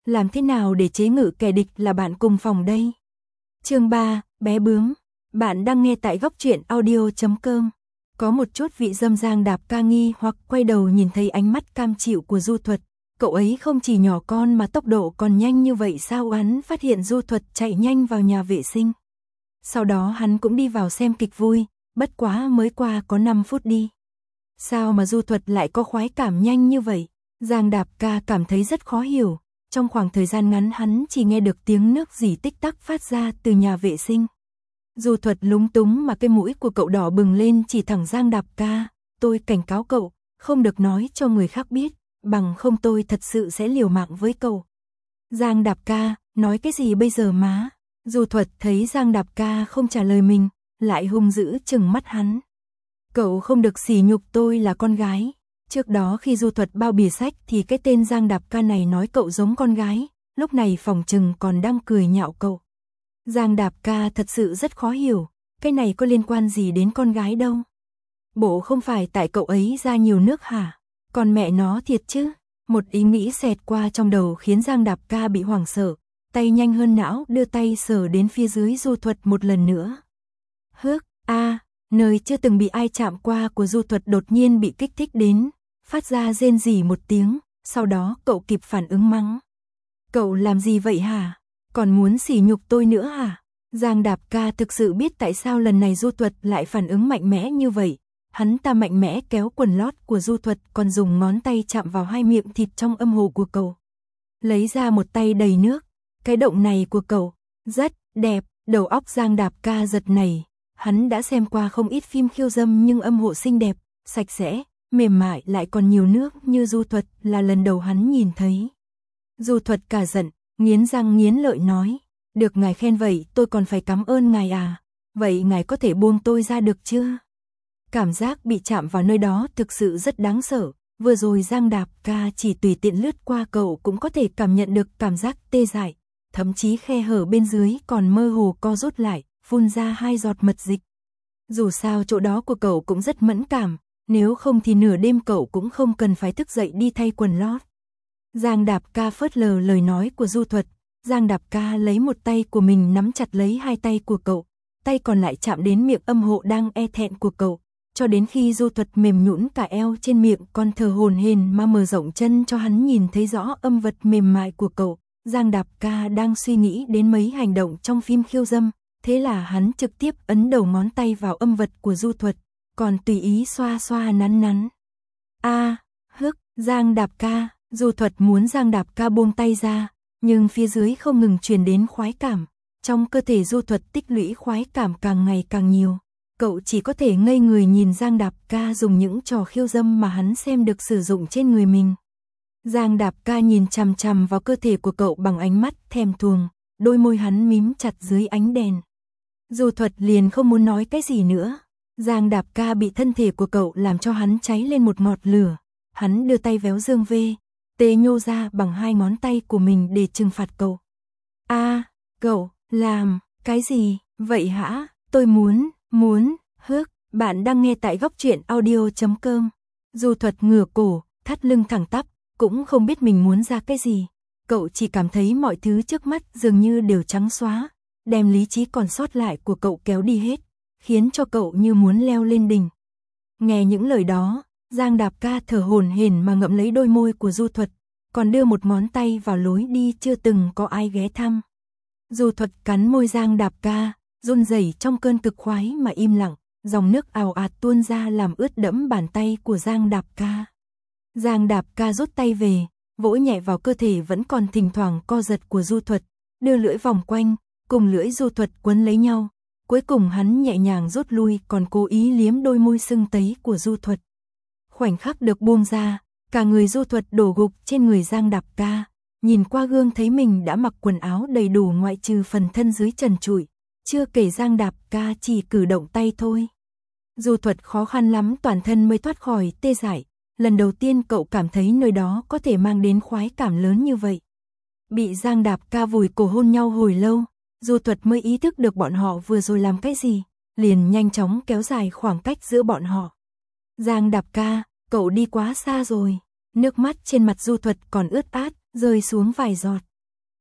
làm thế nào để chế ngự kẻ địch là bạn cùng phòng đây? Chương 3, bé bướm. Bạn đang nghe tại góc truyện audio.com. Có một chút vị dâm Giang Đạp Ca nghi hoặc quay đầu nhìn thấy ánh mắt cam chịu của Du Thuật. Cậu ấy không chỉ nhỏ con mà tốc độ còn nhanh như vậy sao? Hắn phát hiện Du Thuật chạy nhanh vào nhà vệ sinh. Sau đó hắn cũng đi vào xem kịch vui, bất quá mới qua có 5 phút đi. Sao mà Du Thuật lại có khoái cảm nhanh như vậy? Giang Đạp Ca cảm thấy rất khó hiểu. Trong khoảng thời gian ngắn hắn chỉ nghe được tiếng nước rỉ tích tắc phát ra từ nhà vệ sinh. Du Thuật lúng túng mà cái mũi của cậu đỏ bừng lên, chỉ thẳng Giang Đạp Ca. Tôi cảnh cáo cậu, không được nói cho người khác biết, bằng không tôi thật sự sẽ liều mạng với cậu. Giang Đạp Ca, nói cái gì bây giờ má? Du Thuật thấy Giang Đạp Ca không trả lời mình, lại hung dữ trừng mắt hắn. Cậu không được sỉ nhục tôi là con gái. Trước đó khi Du Thuật bao bìa sách thì cái tên Giang Đạp Ca này nói cậu giống con gái, lúc này phỏng chừng còn đang cười nhạo cậu. Giang Đạp Ca thật sự rất khó hiểu, cái này có liên quan gì đến con gái đâu. Bộ không phải tại cậu ấy ra nhiều nước hả? Còn mẹ nó thiệt chứ? Một ý nghĩ xẹt qua trong đầu khiến Giang Đạp Ca bị hoảng sợ, tay nhanh hơn não đưa tay sờ đến phía dưới Du Thuật một lần nữa. Hước, nơi chưa từng bị ai chạm qua của Du Thuật đột nhiên bị kích thích đến, phát ra rên rỉ một tiếng, sau đó cậu kịp phản ứng mắng. Cậu làm gì vậy hả? Còn muốn sỉ nhục tôi nữa hả? Giang Đạp Ca thực sự biết tại sao lần này Du Thuật lại phản ứng mạnh mẽ như vậy. Hắn ta mạnh mẽ kéo quần lót của Du Thuật, còn dùng ngón tay chạm vào hai miệng thịt trong âm hộ của cậu. Lấy ra một tay đầy nước. Cái động này của cậu rất đẹp. Đầu óc Giang Đạp Ca giật nảy. Hắn đã xem qua không ít phim khiêu dâm, nhưng âm hộ xinh đẹp, sạch sẽ, mềm mại lại còn nhiều nước như Du Thuật là lần đầu hắn nhìn thấy. Du Thuật cả giận, nghiến răng nghiến lợi nói, được ngài khen vậy tôi còn phải cảm ơn ngài à, vậy ngài có thể buông tôi ra được chưa? Cảm giác bị chạm vào nơi đó thực sự rất đáng sợ, vừa rồi Giang Đạp Ca chỉ tùy tiện lướt qua cậu cũng có thể cảm nhận được cảm giác tê dại, thậm chí khe hở bên dưới còn mơ hồ co rút lại, phun ra 2 giọt mật dịch. Dù sao chỗ đó của cậu cũng rất mẫn cảm, nếu không thì nửa đêm cậu cũng không cần phải thức dậy đi thay quần lót. Giang Đạp Ca phớt lờ lời nói của Du Thuật. Giang Đạp Ca lấy một tay của mình nắm chặt lấy hai tay của cậu, tay còn lại chạm đến miệng âm hộ đang e thẹn của cậu, cho đến khi Du Thuật mềm nhũn cả eo trên miệng, còn thở hổn hển mà mở rộng chân cho hắn nhìn thấy rõ âm vật mềm mại của cậu. Giang Đạp Ca đang suy nghĩ đến mấy hành động trong phim khiêu dâm, thế là hắn trực tiếp ấn đầu ngón tay vào âm vật của Du Thuật, còn tùy ý xoa xoa nắn nắn. Giang Đạp Ca. Du Thuật muốn Giang Đạp Ca buông tay ra, nhưng phía dưới không ngừng truyền đến khoái cảm. Trong cơ thể Du Thuật tích lũy khoái cảm càng ngày càng nhiều. Cậu chỉ có thể ngây người nhìn Giang Đạp Ca dùng những trò khiêu dâm mà hắn xem được sử dụng trên người mình. Giang Đạp Ca nhìn chằm chằm vào cơ thể của cậu bằng ánh mắt thèm thuồng, đôi môi hắn mím chặt dưới ánh đèn. Du Thuật liền không muốn nói cái gì nữa. Giang Đạp Ca bị thân thể của cậu làm cho hắn cháy lên một ngọn lửa. Hắn đưa tay véo dương tê nhô ra bằng 2 ngón tay của mình để trừng phạt cậu. Cậu làm cái gì vậy hả? Tôi muốn, bạn đang nghe tại góc truyện audio.com. Du Thuật ngửa cổ, thắt lưng thẳng tắp, cũng không biết mình muốn ra cái gì. Cậu chỉ cảm thấy mọi thứ trước mắt dường như đều trắng xóa, đem lý trí còn sót lại của cậu kéo đi hết, khiến cho cậu như muốn leo lên đỉnh. Nghe những lời đó, Giang Đạp Ca thở hổn hển mà ngậm lấy đôi môi của Du Thuật, còn đưa một ngón tay vào lối đi chưa từng có ai ghé thăm. Du Thuật cắn môi Giang Đạp Ca, run rẩy trong cơn cực khoái mà im lặng, dòng nước ào ạt tuôn ra làm ướt đẫm bàn tay của Giang Đạp Ca. Giang Đạp Ca rút tay về, vỗ nhẹ vào cơ thể vẫn còn thỉnh thoảng co giật của Du Thuật, đưa lưỡi vòng quanh, cùng lưỡi Du Thuật quấn lấy nhau. Cuối cùng hắn nhẹ nhàng rút lui, còn cố ý liếm đôi môi sưng tấy của Du Thuật. Khoảnh khắc được buông ra, cả người Du Thuật đổ gục trên người Giang Đạp Ca, nhìn qua gương thấy mình đã mặc quần áo đầy đủ ngoại trừ phần thân dưới trần trụi, chưa kể Giang Đạp Ca chỉ cử động tay thôi. Du Thuật khó khăn lắm toàn thân mới thoát khỏi tê dại, lần đầu tiên cậu cảm thấy nơi đó có thể mang đến khoái cảm lớn như vậy. Bị Giang Đạp Ca vùi cổ hôn nhau hồi lâu, Du Thuật mới ý thức được bọn họ vừa rồi làm cái gì, liền nhanh chóng kéo dài khoảng cách giữa bọn họ. Giang Đạp Ca, cậu đi quá xa rồi. Nước mắt trên mặt Du Thuật còn ướt át, rơi xuống vài giọt.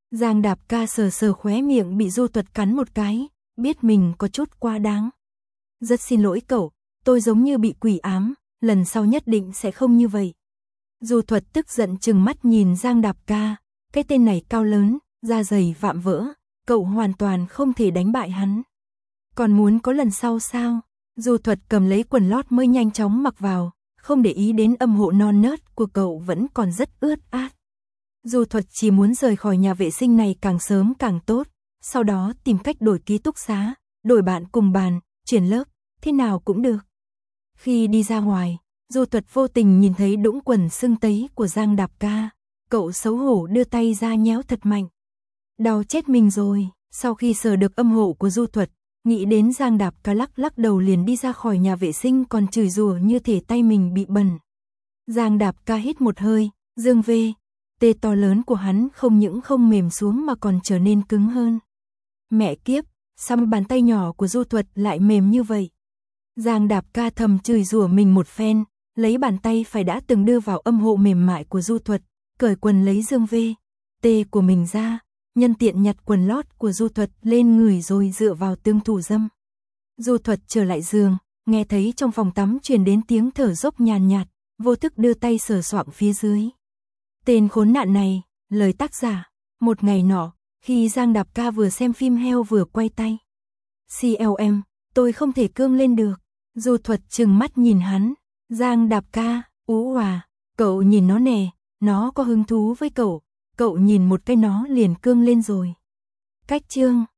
Giang Đạp Ca sờ sờ khóe miệng bị Du Tuật cắn một cái, biết mình có chút quá đáng. Rất xin lỗi cậu, tôi giống như bị quỷ ám, lần sau nhất định sẽ không như vậy. Du Thuật tức giận trừng mắt nhìn Giang Đạp Ca, cái tên này cao lớn, da dày vạm vỡ, cậu hoàn toàn không thể đánh bại hắn. Còn muốn có lần sau sao? Du Thuật cầm lấy quần lót mới nhanh chóng mặc vào, không để ý đến âm hộ non nớt của cậu vẫn còn rất ướt át. Du Thuật chỉ muốn rời khỏi nhà vệ sinh này càng sớm càng tốt, sau đó tìm cách đổi ký túc xá, đổi bạn cùng bàn, chuyển lớp, thế nào cũng được. Khi đi ra ngoài, Du Thuật vô tình nhìn thấy đũng quần sưng tấy của Giang Đạp Ca, cậu xấu hổ đưa tay ra nhéo thật mạnh. Đau chết mình rồi, sau khi sờ được âm hộ của Du Thuật, nghĩ đến Giang Đạp Ca lắc lắc đầu liền đi ra khỏi nhà vệ sinh còn chửi rủa như thể tay mình bị bẩn. Giang Đạp Ca hít một hơi, dương vê, tê to lớn của hắn không những không mềm xuống mà còn trở nên cứng hơn. Mẹ kiếp, sao bàn tay nhỏ của Du Thuật lại mềm như vậy? Giang Đạp Ca thầm chửi rủa mình một phen, lấy bàn tay phải đã từng đưa vào âm hộ mềm mại của Du Thuật, cởi quần lấy dương vê, tê của mình ra, nhân tiện nhặt quần lót của Du Thuật lên người rồi dựa vào tường thủ dâm. Du Thuật trở lại giường, nghe thấy trong phòng tắm truyền đến tiếng thở dốc nhàn nhạt, vô thức đưa tay sờ soạng phía dưới. Tên khốn nạn này, lời tác giả. Một ngày nọ, khi Giang Đạp Ca vừa xem phim heo vừa quay tay. CLM, tôi không thể cương lên được. Du Thuật trừng mắt nhìn hắn. Giang Đạp Ca, ú hòa, cậu nhìn nó nè, nó có hứng thú với cậu. Cậu nhìn một cái nó liền cương lên rồi. Cách chương.